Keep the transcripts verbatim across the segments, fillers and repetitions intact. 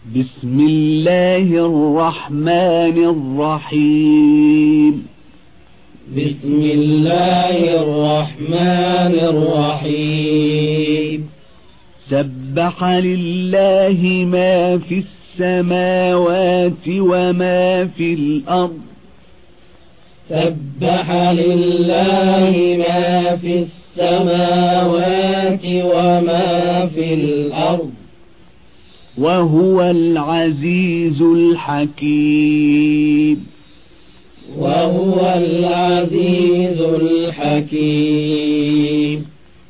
بسم الله الرحمن الرحيم بسم الله الرحمن الرحيم سبح لله ما في السماوات وما في الأرض سبح لله ما في السماوات وما في الأرض وهو العزيز الحكيم وهو العزيز الحكيم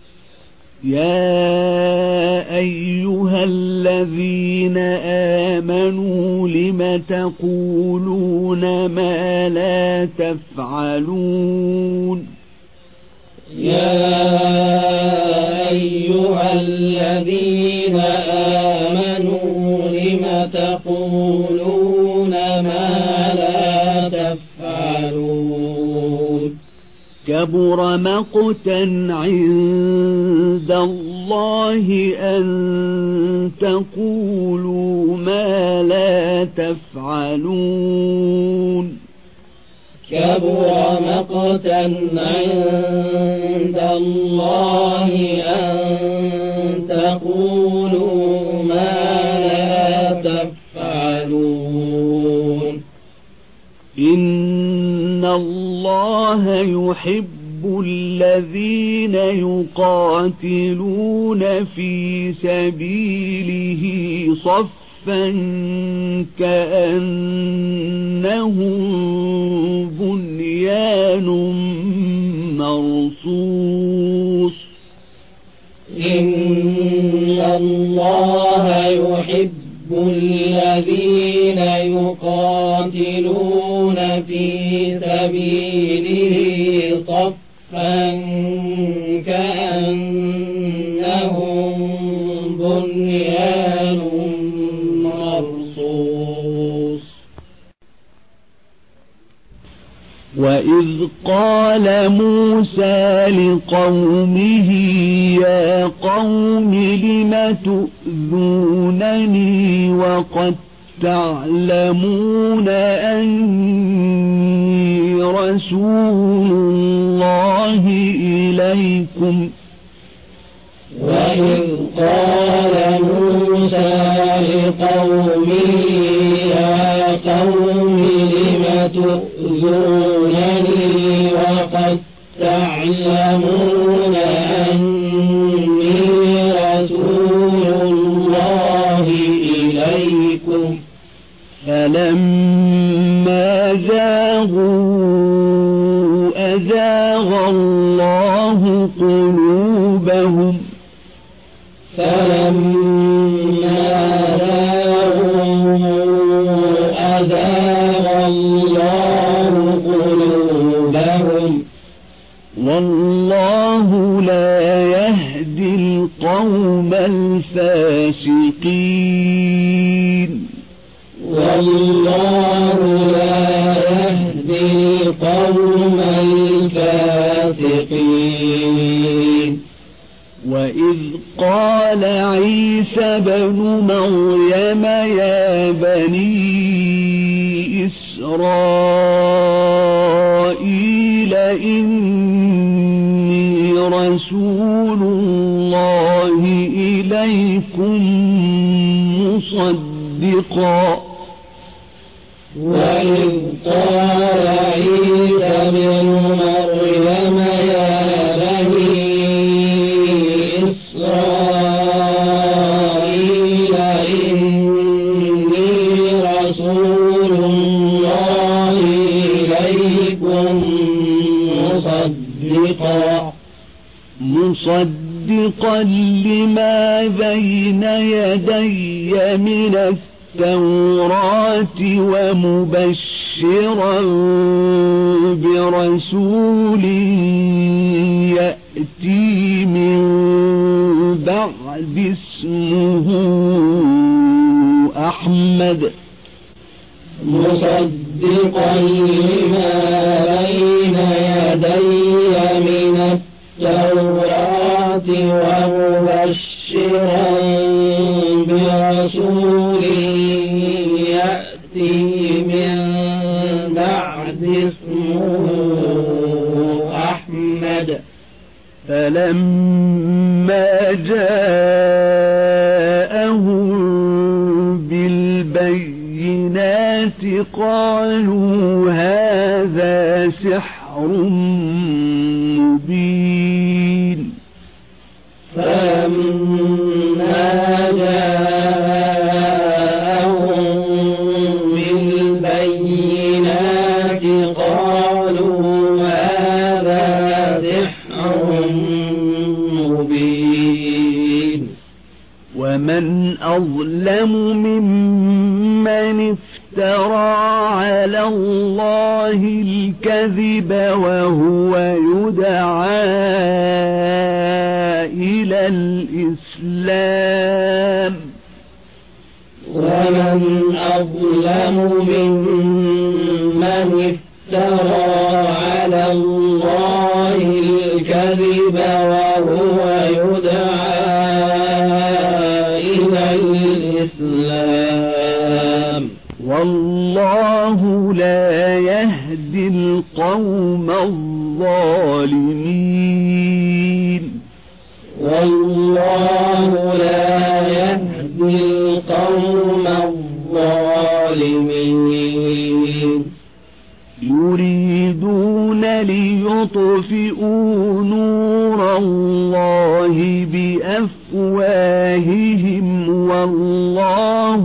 يا أيها الذين آمنوا لم تقولون ما لا تفعلون يا أيها الذين آمنوا لم تقولون ما لا تفعلون كبر مقتا عند الله أن تقولوا ما لا تفعلون كبر مقتا عند الله أن تقولوا ما لا تفعلون إن الله يحب الذين يقاتلون في سبيله صفا كأنهم بنيان مرصوص إن الله يحب الذين يقاتلون في سبيله صفا كأنهم بنيان مرصوص وإذ قال موسى لقومه يا قوم لم تؤذونني وقد تعلمون أني رسول الله إليكم وإذ قال موسى لقومه يا قوم لم تؤذونني وقد تعلمون أني رسول الله إليكم فلما زاغوا أزاغ الله قلوبهم فلما زاغوا أزاغ الله قلوبهم والله لا يهدي القوم الفاسقين والله لا يهدي القوم الفاسقين وإذ قال عيسى بن مريم يا بني إسرائيل إني رسول الله إليكم مصدقا وإذ قال عيسى بن مريم يا بني إسرائيل إني رسول الله إليكم مصدقا مصدقا لما بين يدي من التوراة ومبشرا برسول يأتي من بعد اسمه أحمد مصدقا لما بين يدي من التوراة ومبشرا برسول يأتي من بعد اسمه أحمد فلما جاءهم بالبينات قالوا هذا سحر مبين فلما جاءهم بالبينات قالوا هذا سحر مبين ومن أظلم ممن افترى على الله الكذب وهو يدعى إلى الإسلام ومن أظلم ممن افترى على الله الكذب وهو يدعى إلى الإسلام والله لا يهدي القوم الظالمين والله لا يهدي القوم الظالمين يريدون ليطفئوا نور الله بأفواههم والله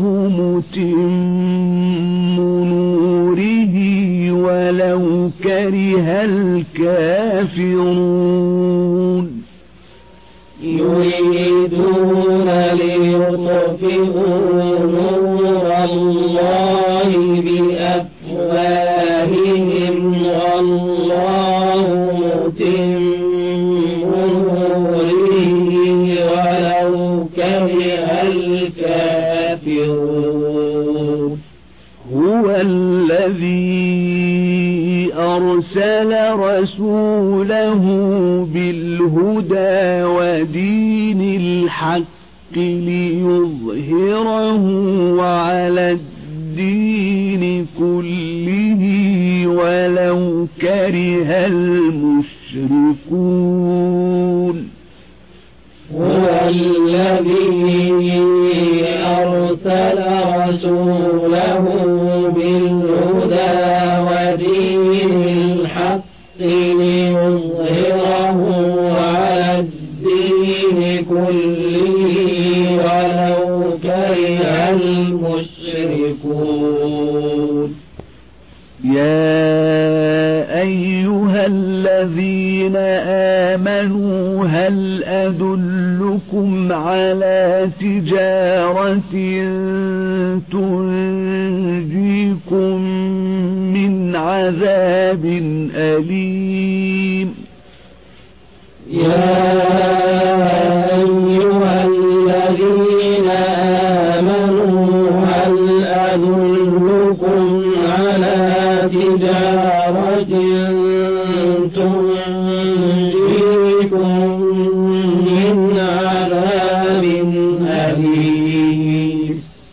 متم نوره ولو كره الكافرون يريدون ليطفئوا نور الله بأفواههم والله متم نوره ولو كره الكافرون هو الذي أرسل رسوله بالهدى ودين الحق ليظهره على الدين كله ولو كره المشركون هو الذي أرسل رسوله بالهدى ودين الحق ليظهره على الدين كله ولو كره المشركون يا أيها الذين آمنوا هل أدلكم على تجارة تنجيكم من عذاب أليم يا أيها الذين آمنوا هل أدلكم على تجارة تنجيكم من عذاب أليم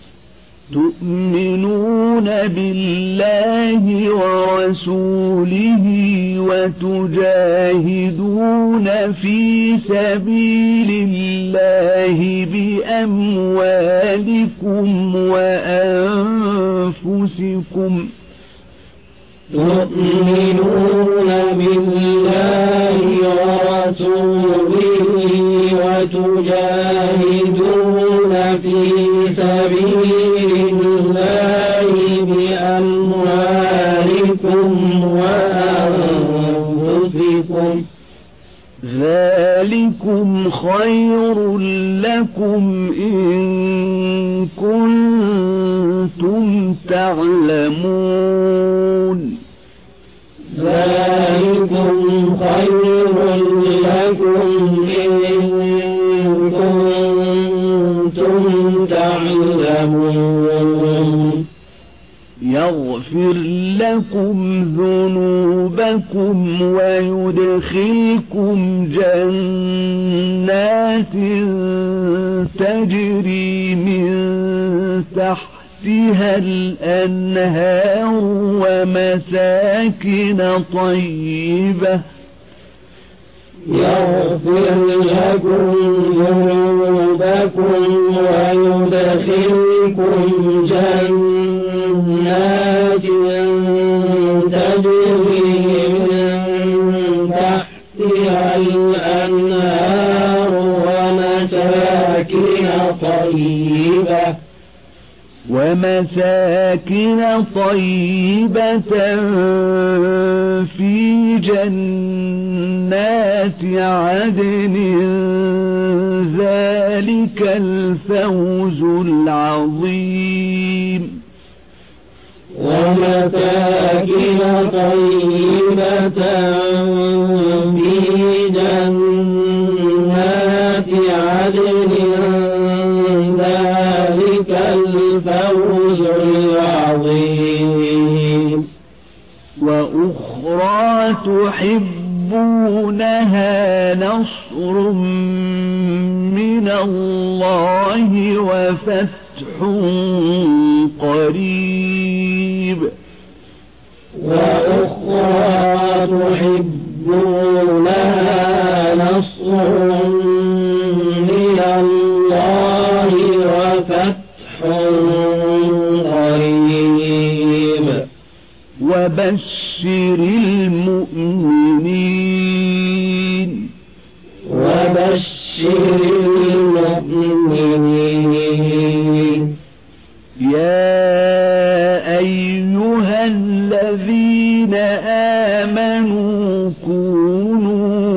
تؤمنون بالله ورسوله وتجاهدون في سبيل الله بأموالكم وأنفسكم تؤمنون بالله ورسوله وتجاهدون في سبيل الله بأموالكم وأنفسكم ذلكم خير لكم إن كنتم تعلمون ذلكم خير لكم إن كنتم تعلمون يغفر لكم ذنوبكم ويدخلكم جنات تجري من تحتها الأنهار ومساكن طيبة يغفر لكم ذنوبكم ويدخلكم جنات تجري من تحتها الأنهار ومساكن طيبة ومساكن طيبة في جنات عدن ذلك الفوز العظيم ومساكن طيبة في جنات عدن ذلك الفوز العظيم وأخرى تحبونها نصر من الله وفتح قريب وأخرى تحبونها نصر من الله وفتح قريب وبشر المؤمنين وبشر المؤمنين يا أيها الذين آمنوا كونوا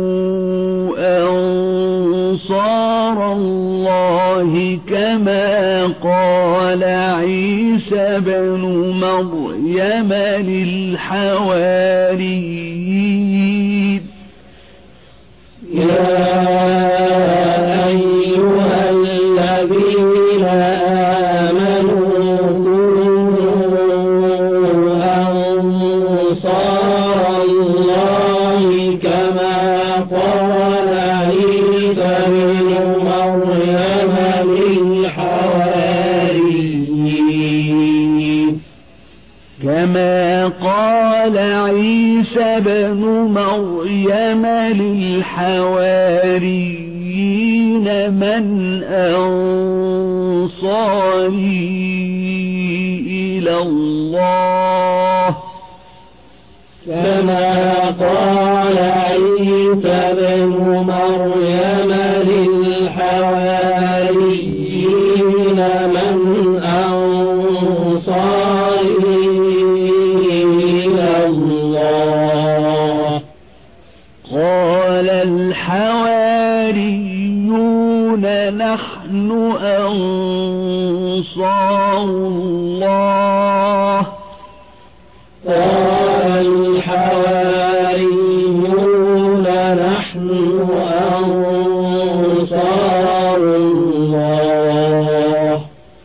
أنصار الله كما قال عيسى بن مريم للحواريين يا أيها الذين آمنوا كونوا أنصار الله كما قال عيسى بن مريم للحواريين كما قال عيسى بن مريم للحواريين من أنصاري إلى الله كما قال عيسى بن مريم للحواريين من أنصاري إلى الله قال الحواريون نحن أنصار الله قال الحواريون نحن أنصار الله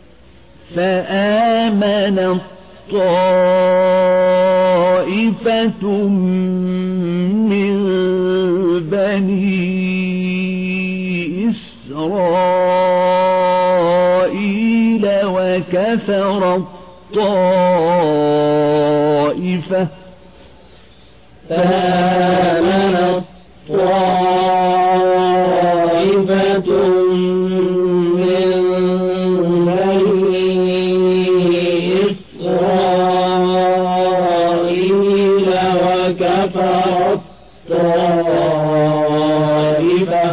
فآمن طائفة من بني إسرائيل وكفر الطائفة فآمن طائفة من بني إسرائيل وكفر الطائفة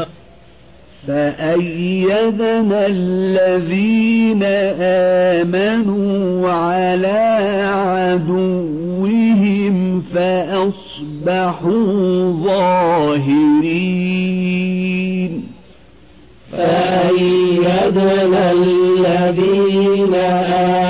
فأيدنا الذين آمنوا على عدوهم فأصبحوا ظاهرين فأيدنا الذين